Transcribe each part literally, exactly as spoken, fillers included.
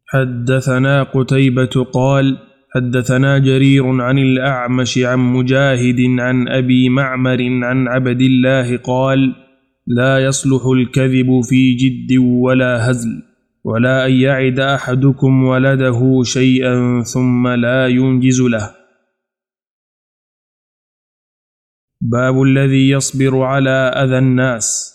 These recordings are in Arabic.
حدثنا قتيبة قال حدثنا جرير عن الأعمش عن مجاهد عن أبي معمر عن عبد الله قال لا يصلح الكذب في جد ولا هزل، ولا أن يعد أحدكم ولده شيئا ثم لا ينجز له. باب الذي يصبر على أذى الناس.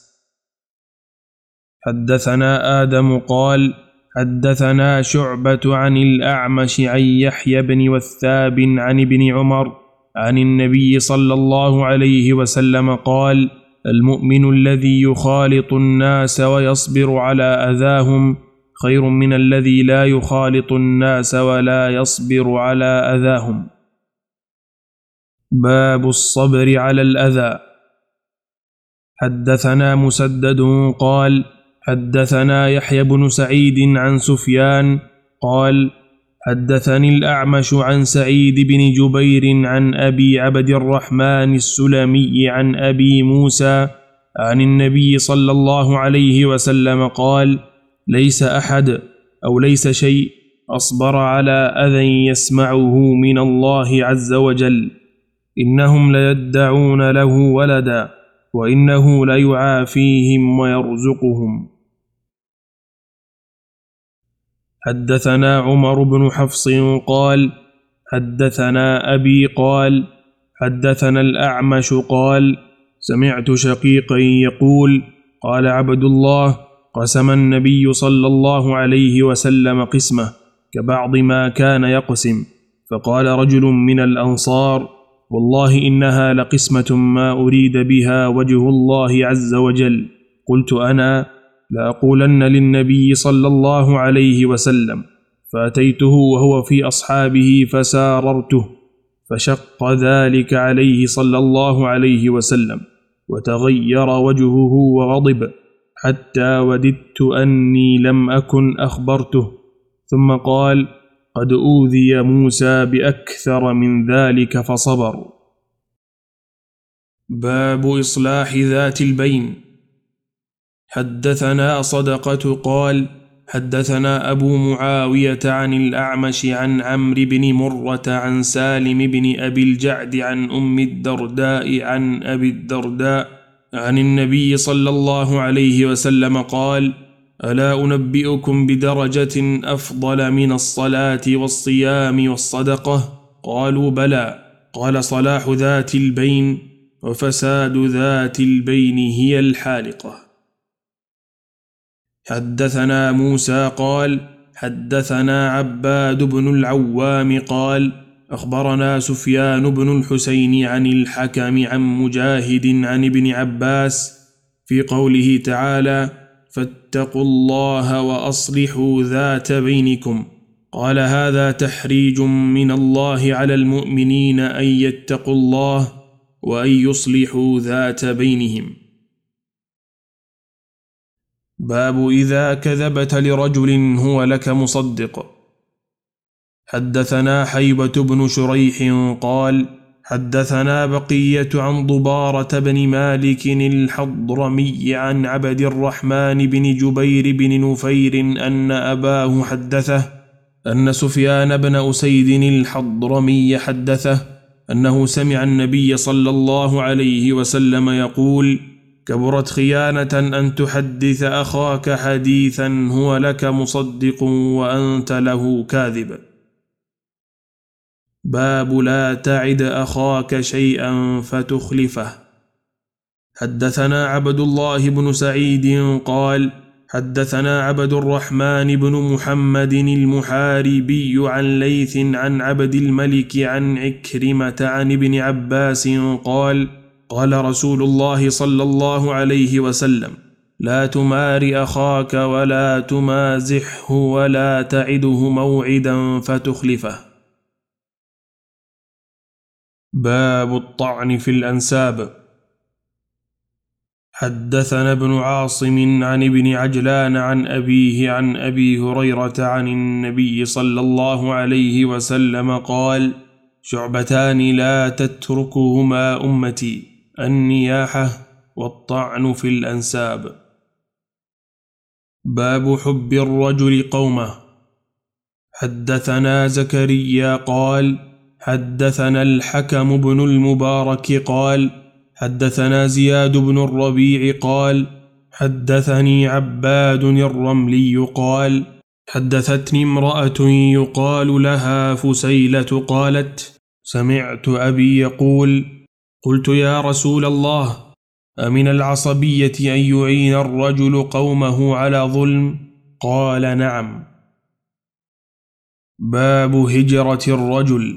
حدثنا آدم قال حدثنا شعبة عن الأعمش عن يحيى بن وثاب عن ابن عمر عن النبي صلى الله عليه وسلم قال المؤمن الذي يخالط الناس ويصبر على أذاهم خير من الذي لا يخالط الناس ولا يصبر على أذاهم. باب الصبر على الأذى. حدثنا مسدد قال حدثنا يحيى بن سعيد عن سفيان قال حدثني الأعمش عن سعيد بن جبير عن أبي عبد الرحمن السلمي عن أبي موسى عن النبي صلى الله عليه وسلم قال ليس أحد أو ليس شيء أصبر على أذى يسمعه من الله عز وجل، إنهم ليدعون له ولدا وإنه ليعافيهم ويرزقهم. حدثنا عمر بن حفص قال حدثنا أبي قال حدثنا الأعمش قال سمعت شقيقا يقول قال عبد الله قسم النبي صلى الله عليه وسلم قسمه كبعض ما كان يقسم، فقال رجل من الأنصار والله إنها لقسمة ما أريد بها وجه الله عز وجل. قلت أنا لأقولن للنبي صلى الله عليه وسلم، فأتيته وهو في أصحابه فساررته، فشق ذلك عليه صلى الله عليه وسلم وتغير وجهه وغضب حتى وددت أني لم أكن أخبرته، ثم قال قد أوذي موسى بأكثر من ذلك فصبر. باب إصلاح ذات البين. حدثنا صدقة قال حدثنا أبو معاوية عن الأعمش عن عمرو بن مرة عن سالم بن أبي الجعد عن أم الدرداء عن أبي الدرداء عن النبي صلى الله عليه وسلم قال ألا أنبئكم بدرجة أفضل من الصلاة والصيام والصدقة؟ قالوا بلى. قال صلاح ذات البين وفساد ذات البين هي الحالقة. حدثنا موسى قال حدثنا عباد بن العوام قال أخبرنا سفيان بن الحسين عن الحكم عن مجاهد عن ابن عباس في قوله تعالى فاتقوا الله وأصلحوا ذات بينكم. قال هذا تحريج من الله على المؤمنين أن يتقوا الله وأن يصلحوا ذات بينهم. باب إذا كذبت لرجل هو لك مصدق. حدثنا حيبة بن شريح قال حدثنا بقية عن ضبارة بن مالك الحضرمي عن عبد الرحمن بن جبير بن نفير أن أباه حدثه أن سفيان بن أسيد الحضرمي حدثه أنه سمع النبي صلى الله عليه وسلم يقول كبرت خيانة أن تحدث أخاك حديثا هو لك مصدق وأنت له كاذب. باب لا تعد أخاك شيئا فتخلفه. حدثنا عبد الله بن سعيد قال حدثنا عبد الرحمن بن محمد المحاربي عن ليث عن عبد الملك عن عكرمة عن ابن عباس قال قال رسول الله صلى الله عليه وسلم لا تمار أخاك ولا تمازحه ولا تعده موعدا فتخلفه. باب الطعن في الأنساب. حدثنا ابن عاصم عن ابن عجلان عن أبيه عن أبي هريرة عن النبي صلى الله عليه وسلم قال شعبتان لا تتركهما أمتي النياحة والطعن في الأنساب. باب حب الرجل قومه. حدثنا زكريا قال حدثنا الحكم بن المبارك قال حدثنا زياد بن الربيع قال حدثني عباد الرملي قال حدثتني امرأة يقال لها فسيلة قالت سمعت أبي يقول قلت يا رسول الله أمن العصبية أن يعين الرجل قومه على ظلم؟ قال نعم. باب هجرة الرجل.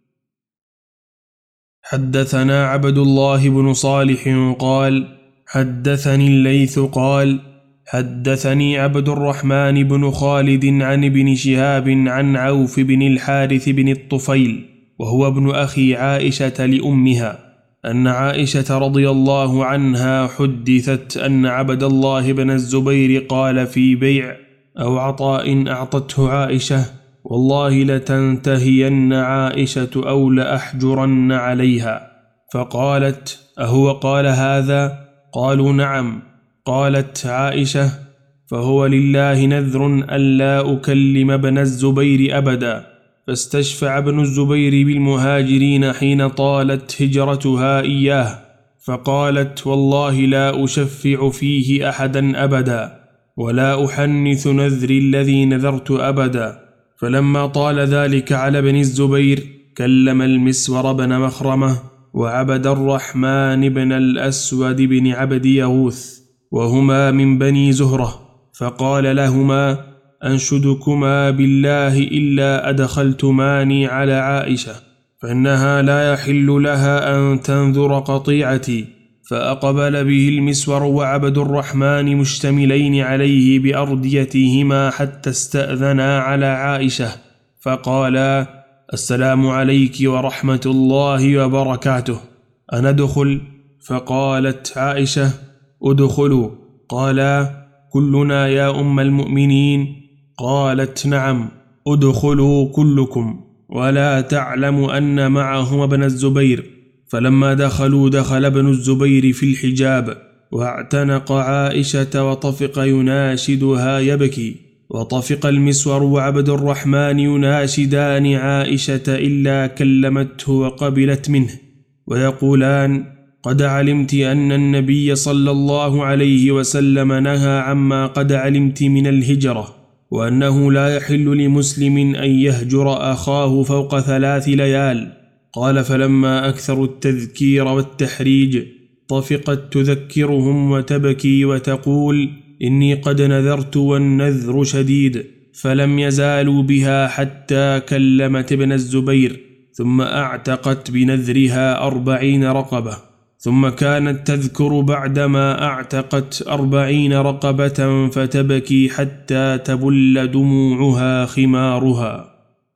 حدثنا عبد الله بن صالح قال حدثني الليث قال حدثني عبد الرحمن بن خالد عن ابن شهاب عن عوف بن الحارث بن الطفيل وهو ابن أخي عائشة لأمها أن عائشة رضي الله عنها حدثت أن عبد الله بن الزبير قال في بيع أو عطاء أعطته عائشة والله لتنتهين عائشة أو لأحجرن عليها. فقالت أهو قال هذا؟ قالوا نعم. قالت عائشة فهو لله نذر ألا أكلم ابن الزبير أبدا. فاستشفع ابن الزبير بالمهاجرين حين طالت هجرتها إياه فقالت والله لا أشفع فيه أحدا أبدا ولا أحنث نذري الذي نذرت أبدا. فلما طال ذلك على ابن الزبير كلم المسور بن مخرمة وعبد الرحمن بن الأسود بن عبد يغوث وهما من بني زهرة فقال لهما أنشدكما بالله إلا أدخلتماني على عائشة فإنها لا يحل لها أن تنذر قطيعتي. فأقبل به المسور وعبد الرحمن مشتملين عليه بأرديتهما حتى استأذنا على عائشة فقالا السلام عليك ورحمة الله وبركاته أندخل؟ فقالت عائشة ادخلوا. قالا كلنا يا أم المؤمنين؟ قالت نعم ادخلوا كلكم ولا تعلم أن معهم ابن الزبير. فلما دخلوا دخل ابن الزبير في الحجاب واعتنق عائشة وطفق يناشدها يبكي وطفق المسور وعبد الرحمن يناشدان عائشة إلا كلمته وقبلت منه ويقولان قد علمت أن النبي صلى الله عليه وسلم نهى عما قد علمت من الهجرة وأنه لا يحل لمسلم أن يهجر أخاه فوق ثلاث ليال. قال فلما أكثروا التذكير والتحريج طفقت تذكرهم وتبكي وتقول إني قد نذرت والنذر شديد. فلم يزالوا بها حتى كلمت ابن الزبير ثم أعتقت بنذرها أربعين رقبة ثم كانت تذكر بعدما أعتقت أربعين رقبة فتبكي حتى تبل دموعها خمارها.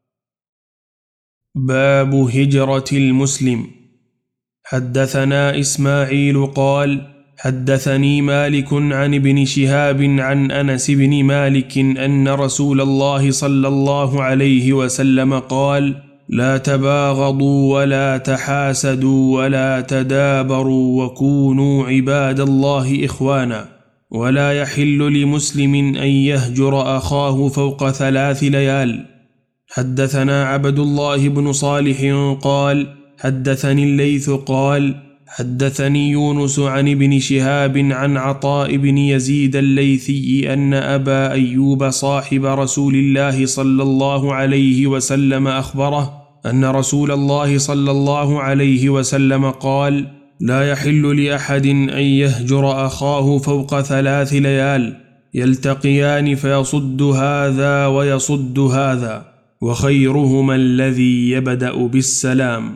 باب هجرة المسلم. حدثنا إسماعيل قال حدثني مالك عن ابن شهاب عن أنس بن مالك أن رسول الله صلى الله عليه وسلم قال لا تباغضوا ولا تحاسدوا ولا تدابروا وكونوا عباد الله إخوانا ولا يحل لمسلم أن يهجر أخاه فوق ثلاث ليال. حدثنا عبد الله بن صالح قال حدثني الليث قال حدثني يونس عن ابن شهاب عن عطاء بن يزيد الليثي أن أبا أيوب صاحب رسول الله صلى الله عليه وسلم أخبره أن رسول الله صلى الله عليه وسلم قال لا يحل لأحد أن يهجر أخاه فوق ثلاث ليال يلتقيان فيصد هذا ويصد هذا وخيرهما الذي يبدأ بالسلام.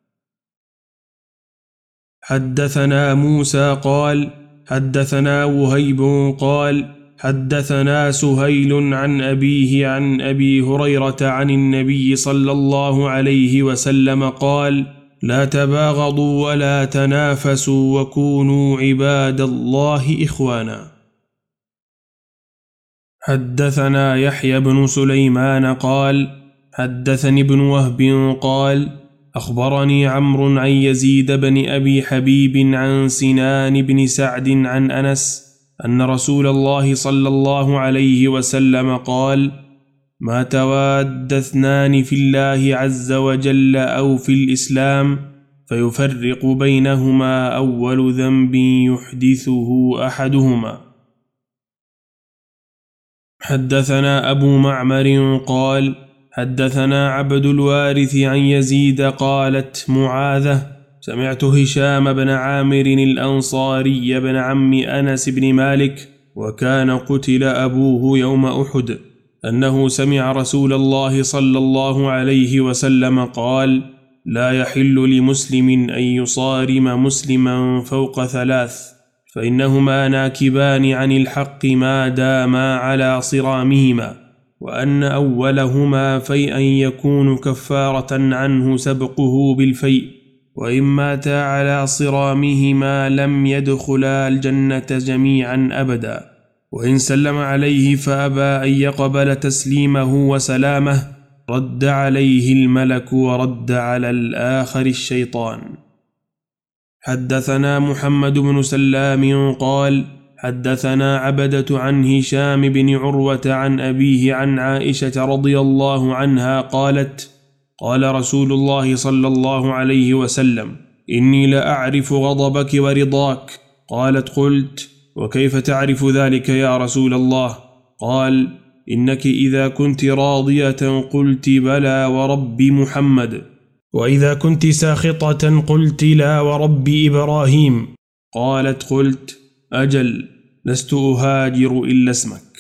حدثنا موسى قال حدثنا وهيب قال حدثنا سهيل عن أبيه عن أبي هريرة عن النبي صلى الله عليه وسلم قال لا تباغضوا ولا تنافسوا وكونوا عباد الله إخوانا. حدثنا يحيى بن سليمان قال حدثني ابن وهب قال أخبرني عمرو عن يزيد بن أبي حبيب عن سنان بن سعد عن أنس أن رسول الله صلى الله عليه وسلم قال ما تواد اثنان في الله عز وجل أو في الإسلام فيفرق بينهما أول ذنب يحدثه أحدهما. حدثنا أبو معمر قال حدثنا عبد الوارث عن يزيد قالت معاذة سمعت هشام بن عامر الأنصاري بن عم أنس بن مالك وكان قتل أبوه يوم أحد أنه سمع رسول الله صلى الله عليه وسلم قال لا يحل لمسلم أن يصارم مسلما فوق ثلاث فإنهما ناكبان عن الحق ما داما على صرامهما وأن أولهما فيئا يكون كفارة عنه سبقه بالفيء وإن ماتا على صرامهما لم يدخلا الجنة جميعا أبدا وإن سلم عليه فأبى أن يقبل تسليمه وسلامه رد عليه الملك ورد على الآخر الشيطان. حدثنا محمد بن سلام قال حدثنا عبدة عن هشام بن عروة عن أبيه عن عائشة رضي الله عنها قالت قال رسول الله صلى الله عليه وسلم إني لأعرف غضبك ورضاك. قالت قلت وكيف تعرف ذلك يا رسول الله؟ قال إنك إذا كنت راضية قلت بلى ورب محمد وإذا كنت ساخطة قلت لا ورب إبراهيم. قالت قلت أجل لست أهاجر إلا اسمك.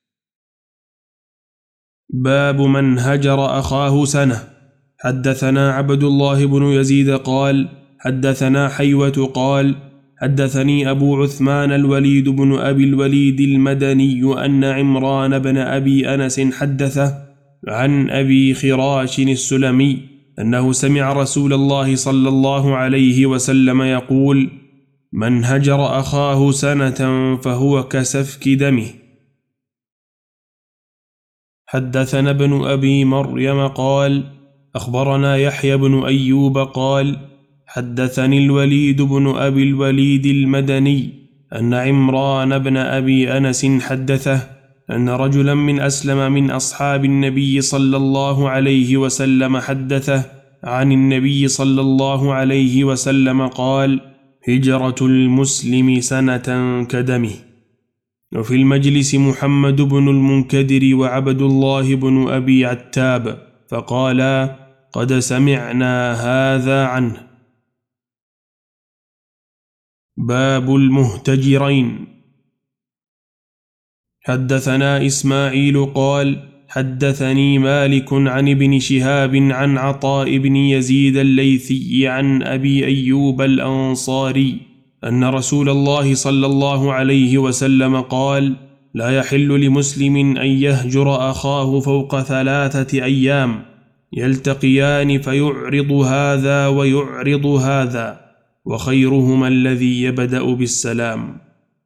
باب من هجر أخاه سنة. حدثنا عبد الله بن يزيد قال حدثنا حيوة قال حدثني أبو عثمان الوليد بن أبي الوليد المدني أن عمران بن أبي أنس حدثه عن أبي خراش السلمي أنه سمع رسول الله صلى الله عليه وسلم يقول من هجر أخاه سنة فهو كسفك دمه. حدثنا ابن أبي مريم قال أخبرنا يحيى بن أيوب قال حدثني الوليد بن أبي الوليد المدني أن عمران بن أبي أنس حدثه أن رجلا من أسلم من أصحاب النبي صلى الله عليه وسلم حدثه عن النبي صلى الله عليه وسلم قال هجرة المسلم سنة كدمه. وفي المجلس محمد بن المنكدر وعبد الله بن أبي عتاب فقالا قد سمعنا هذا عنه. باب المهتجرين. حدثنا إسماعيل قال حدثني مالك عن ابن شهاب عن عطاء بن يزيد الليثي عن أبي أيوب الأنصاري أن رسول الله صلى الله عليه وسلم قال لا يحل لمسلم أن يهجر أخاه فوق ثلاثة أيام يلتقيان فيعرض هذا ويعرض هذا وخيرهما الذي يبدأ بالسلام.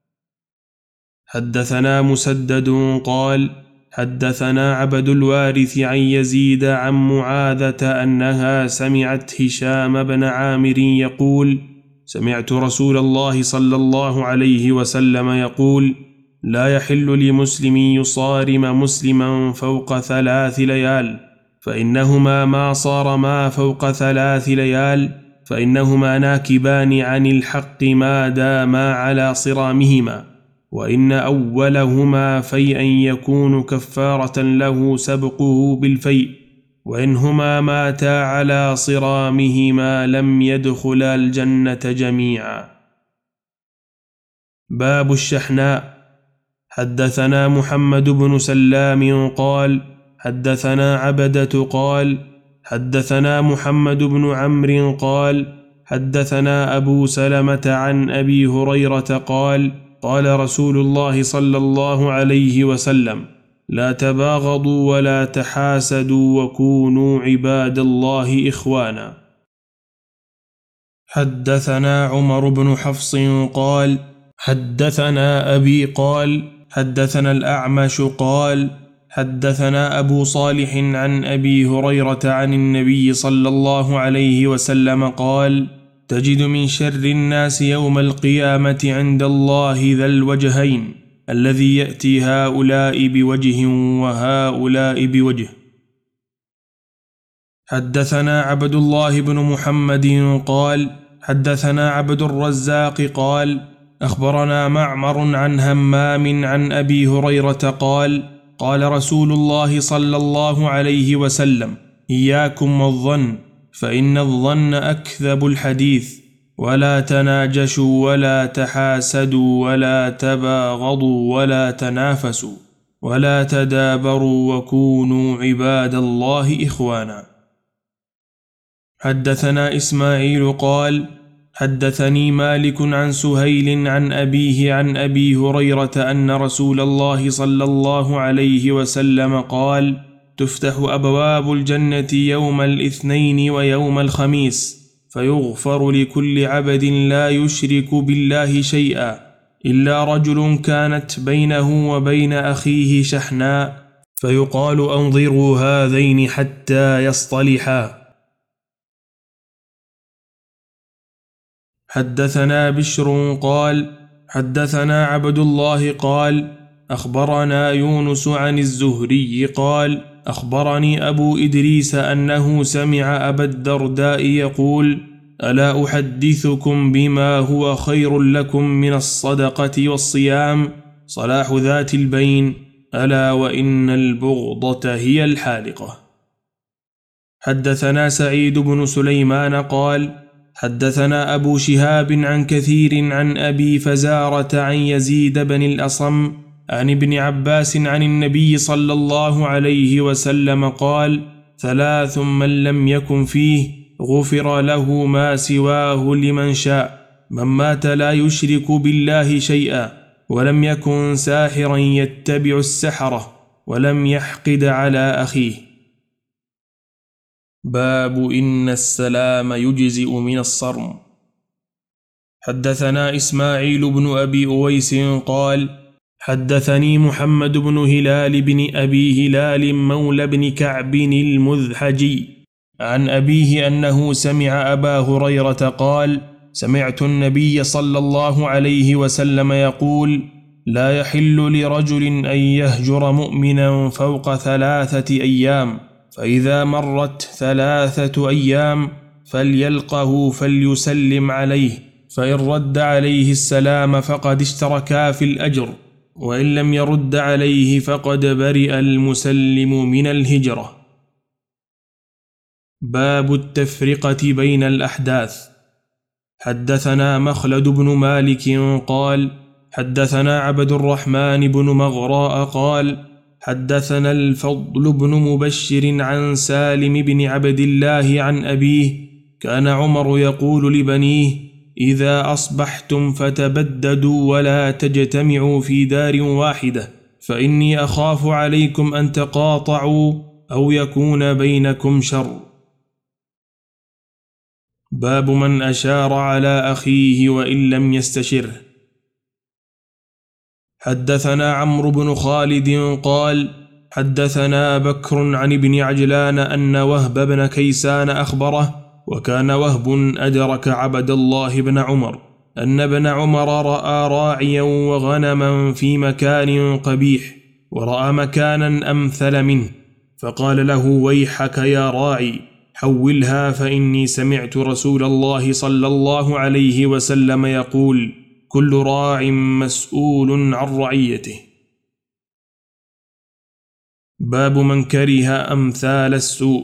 حدثنا مسدد قال حدثنا عبد الوارث عن يزيد عن معاذة أنها سمعت هشام بن عامر يقول سمعت رسول الله صلى الله عليه وسلم يقول لا يحل لمسلم يصارم مسلما فوق ثلاث ليال فإنهما ما صارما فوق ثلاث ليال فإنهما ناكبان عن الحق ما داما على صرامهما وإن أولهما فيئا يكون كفارة له سبقه بالفيء وإنهما ماتا على صرامهما لم يدخلا الجنة جميعا. باب الشحناء. حدثنا محمد بن سلام قال حدثنا عبدة قال حدثنا محمد بن عمرو قال حدثنا أبو سلمة عن أبي هريرة قال قال رسول الله صلى الله عليه وسلم لا تباغضوا ولا تحاسدوا وكونوا عباد الله إخوانا. حدثنا عمر بن حفص قال حدثنا أبي قال حدثنا الأعمش قال حدثنا أبو صالح عن أبي هريرة عن النبي صلى الله عليه وسلم قال تجد من شر الناس يوم القيامة عند الله ذا الوجهين الذي يأتي هؤلاء بوجه وهؤلاء بوجه. حدثنا عبد الله بن محمد قال حدثنا عبد الرزاق قال أخبرنا معمر عن همام عن أبي هريرة قال قال رسول الله صلى الله عليه وسلم إياكم والظن فإن الظن أكذب الحديث، ولا تناجشوا ولا تحاسدوا ولا تباغضوا ولا تنافسوا ولا تدابروا وكونوا عباد الله إخوانا. حدثنا إسماعيل قال حدثني مالك عن سهيل عن أبيه عن أبي هريرة أن رسول الله صلى الله عليه وسلم قال تفتح أبواب الجنة يوم الاثنين ويوم الخميس فيغفر لكل عبد لا يشرك بالله شيئا إلا رجل كانت بينه وبين أخيه شحناء فيقال أنظروا هذين حتى يصطلحا. حدثنا بشر قال حدثنا عبد الله قال أخبرنا يونس عن الزهري قال أخبرني أبو إدريس أنه سمع أبا الدرداء يقول ألا أحدثكم بما هو خير لكم من الصدقة والصيام صلاح ذات البين ألا وإن البغضة هي الحالقة. حدثنا سعيد بن سليمان قال حدثنا أبو شهاب عن كثير عن أبي فزارة عن يزيد بن الأصم عن ابن عباس عن النبي صلى الله عليه وسلم قال ثلاث من لم يكن فيه غفر له ما سواه لمن شاء: من مات لا يشرك بالله شيئا، ولم يكن ساحرا يتبع السحرة، ولم يحقد على أخيه. باب إن السلام يجزئ من الصرم. حدثنا إسماعيل بن أبي أويس قال حدثني محمد بن هلال بن أبي هلال مولى بن كعب المذحجي عن أبيه أنه سمع أبا هريرة قال سمعت النبي صلى الله عليه وسلم يقول لا يحل لرجل أن يهجر مؤمنا فوق ثلاثة أيام، فإذا مرت ثلاثة أيام فليلقه فليسلم عليه، فإن رد عليه السلام فقد اشتركا في الأجر، وإن لم يرد عليه فقد برئ المسلم من الهجرة. باب التفرقة بين الأحداث. حدثنا مخلد بن مالك قال حدثنا عبد الرحمن بن مغراء قال حدثنا الفضل بن مبشر عن سالم بن عبد الله عن أبيه كان عمر يقول لبنيه إذا أصبحتم فتبددوا ولا تجتمعوا في دار واحدة، فإني أخاف عليكم أن تقاطعوا أو يكون بينكم شر. باب من أشار على أخيه وإن لم يستشره. حدثنا عمرو بن خالد قال حدثنا بكر عن ابن عجلان أن وهب بن كيسان أخبره، وكان وهب أدرك عبد الله بن عمر، أن ابن عمر رأى راعيا وغنما في مكان قبيح، ورأى مكانا أمثل منه، فقال له ويحك يا راعي حولها، فإني سمعت رسول الله صلى الله عليه وسلم يقول كل راع مسؤول عن رعيته. باب من كره أمثال السوء.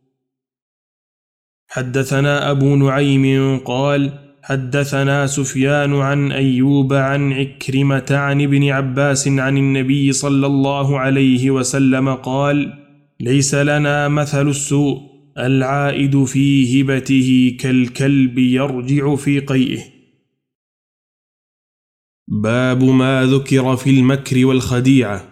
حدثنا أبو نعيم قال حدثنا سفيان عن أيوب عن عكرمة عن ابن عباس عن النبي صلى الله عليه وسلم قال ليس لنا مثل السوء، العائد في هبته كالكلب يرجع في قيئه. باب ما ذكر في المكر والخديعة.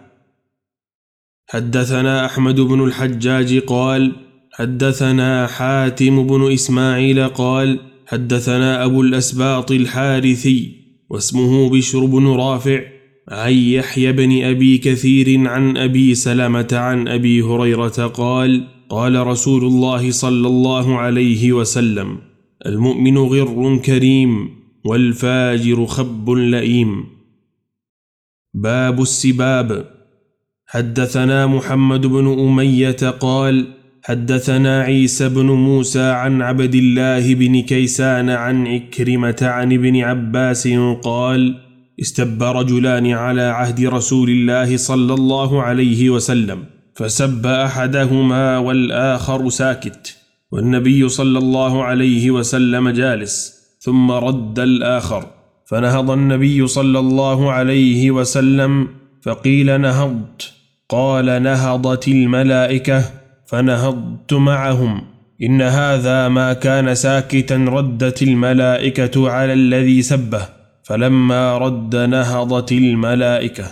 حدثنا أحمد بن الحجاج قال حدثنا حاتم بن إسماعيل قال حدثنا أبو الأسباط الحارثي واسمه بشر بن رافع عن يحيى بن أبي كثير عن أبي سلمة عن أبي هريرة قال قال رسول الله صلى الله عليه وسلم المؤمن غر كريم والفاجر خب لئيم. باب السباب. حدثنا محمد بن أمية قال حدثنا عيسى بن موسى عن عبد الله بن كيسان عن عكرمة عن ابن عباس قال استب رجلان على عهد رسول الله صلى الله عليه وسلم فسب أحدهما والآخر ساكت، والنبي صلى الله عليه وسلم جالس، ثم رد الآخر، فنهض النبي صلى الله عليه وسلم فقيل نهضت، قال نهضت الملائكة فنهضت معهم، إن هذا ما كان ساكتا ردت الملائكة على الذي سبه، فلما رد نهضت الملائكة.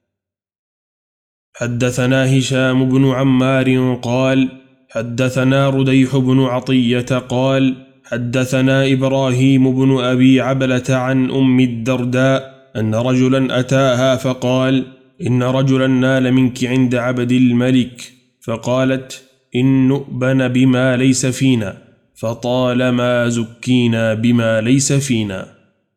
حدثنا هشام بن عمار قال حدثنا رديح بن عطية قال حدثنا إبراهيم بن أبي عبلة عن أم الدرداء أن رجلا أتاها فقال إن رجلا نال منك عند عبد الملك، فقالت إن نؤبن بما ليس فينا، فطالما زكينا بما ليس فينا.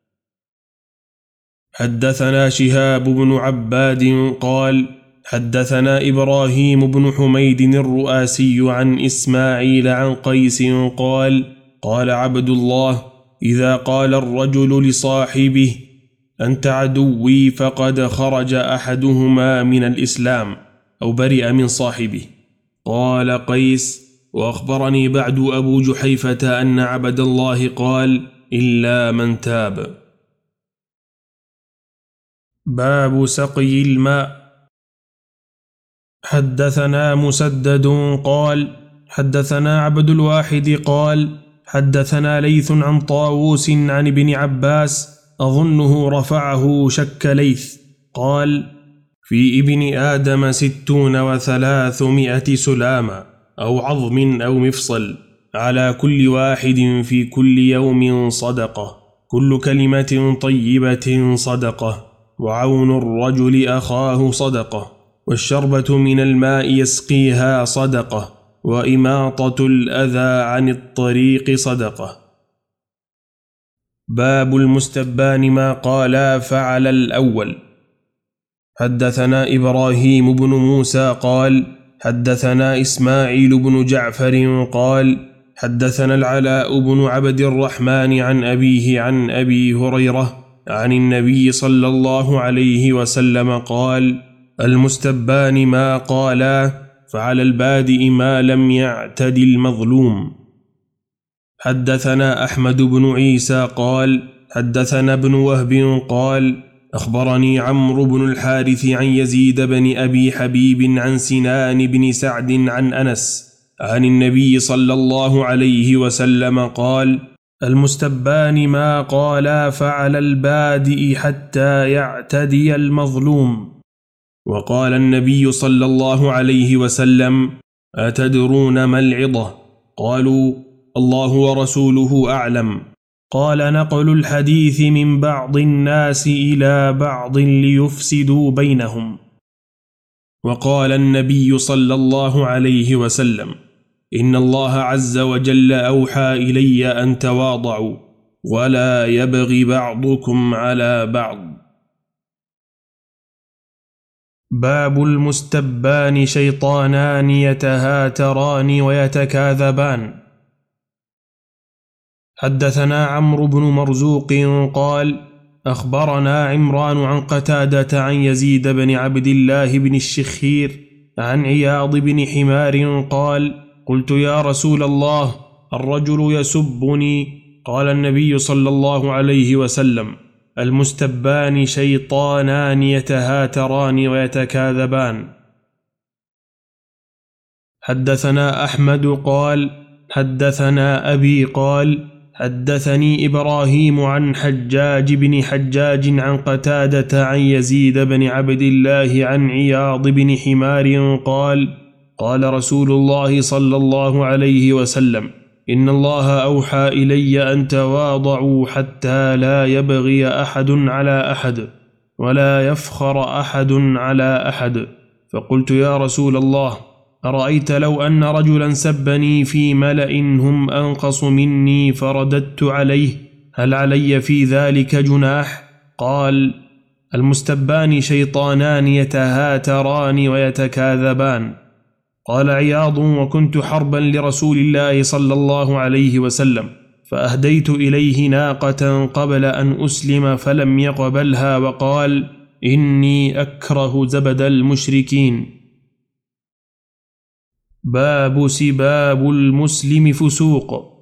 حدثنا شهاب بن عباد قال حدثنا إبراهيم بن حميد الرؤاسي عن إسماعيل عن قيس قال قال عبد الله إذا قال الرجل لصاحبه أنت عدوي فقد خرج أحدهما من الإسلام أو برئ من صاحبه. قال قيس وأخبرني بعد أبو جحيفة أن عبد الله قال إلا من تاب. باب سقي الماء. حدثنا مسدد قال حدثنا عبد الواحد قال حدثنا ليث عن طاووس عن ابن عباس أظنه رفعه شك ليث قال في ابن آدم ستون وثلاثمائة سلامة أو عظم أو مفصل، على كل واحد في كل يوم صدقة، كل كلمة طيبة صدقة، وعون الرجل أخاه صدقة، والشربة من الماء يسقيها صدقة، وإماطة الأذى عن الطريق صدقة. باب المستبان ما قالا فعل الأول. حدثنا إبراهيم بن موسى قال حدثنا إسماعيل بن جعفر قال حدثنا العلاء بن عبد الرحمن عن أبيه عن أبي هريرة عن النبي صلى الله عليه وسلم قال المستبان ما قالا فعلى البادئ ما لم يعتد المظلوم. حدثنا أحمد بن عيسى قال حدثنا ابن وهب قال أخبرني عمرو بن الحارث عن يزيد بن أبي حبيب عن سنان بن سعد عن أنس عن النبي صلى الله عليه وسلم قال المستبان ما قالا فعلى البادئ حتى يعتدي المظلوم. وقال النبي صلى الله عليه وسلم أتدرون ما العظة؟ قالوا الله ورسوله أعلم. قال نقل الحديث من بعض الناس إلى بعض ليفسدوا بينهم. وقال النبي صلى الله عليه وسلم إن الله عز وجل أوحى إلي أن تواضعوا ولا يبغي بعضكم على بعض. باب المستبان شيطانان يتهاتران ويتكاذبان. حدثنا عمرو بن مرزوق قال أخبرنا عمران عن قتادة عن يزيد بن عبد الله بن الشخير عن عياض بن حمار قال قلت يا رسول الله الرجل يسبني، قال النبي صلى الله عليه وسلم المستبان شيطانان يتهاتران ويتكاذبان. حدثنا أحمد قال حدثنا أبي قال حدثني إبراهيم عن حجاج بن حجاج عن قتادة عن يزيد بن عبد الله عن عياض بن حمار قال قال رسول الله صلى الله عليه وسلم إن الله أوحى إلي أن تواضعوا حتى لا يبغي أحد على أحد ولا يفخر أحد على أحد. فقلت يا رسول الله أرأيت لو أن رجلا سبني في ملأ هم أنقص مني فرددت عليه هل علي في ذلك جناح؟ قال المستبان شيطانان يتهاتران ويتكاذبان. قال عياض: وكنت حربا لرسول الله صلى الله عليه وسلم، فأهديت إليه ناقة قبل أن أسلم فلم يقبلها، وقال: إني أكره زبد المشركين. باب سباب المسلم فسوق.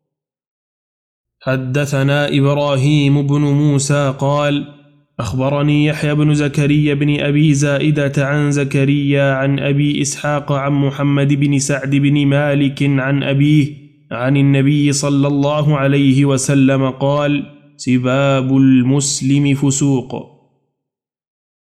حدثنا إبراهيم بن موسى قال: أخبرني يحيى بن زكريا بن أبي زائدة عن زكريا عن أبي إسحاق عن محمد بن سعد بن مالك عن أبيه عن النبي صلى الله عليه وسلم قال: سباب المسلم فسوق.